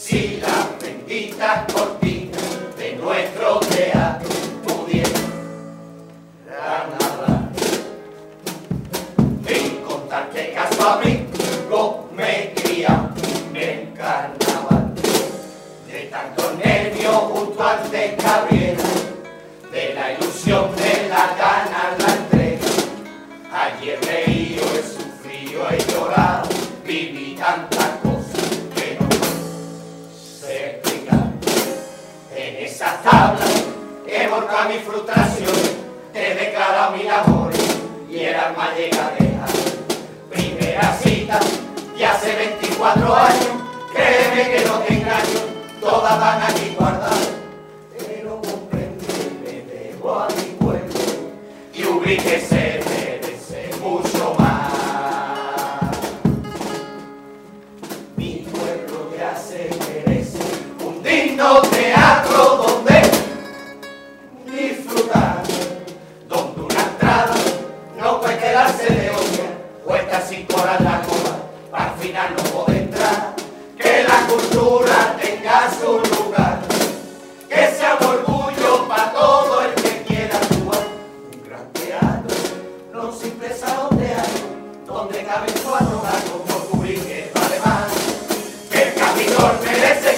si las benditas cortinas de nuestro teatro pudieran hablar. Sin contar que caso amigo me cría en carnaval, de tanto nervio junto al de Cabrera, de la ilusión de la gana la entrega. Ayer reído, he sufrido, he llorado, viví tantas cosas que no sé explicar. En esas tablas he volcado mi frustración, he declarado mi labor y el alma llegadera. Primera cita y hace 24 años, créeme que no te engaño, todas van aquí guardadas. Pero comprendí, me debo a mi pueblo y ubrí que se merece mucho más. Mi pueblo ya se merece un digno teatro donde disfrutar, donde una entrada no puede quedarse de olla, cuesta 5 horas la cola, para al final no poder entrar, que la cultura tenga su lugar, que sea un orgullo para todo el que quiera actuar. Un gran teatro, no un simple salón de acto, donde caben 4 gatos por cubrir que vale más, que el Capitol merece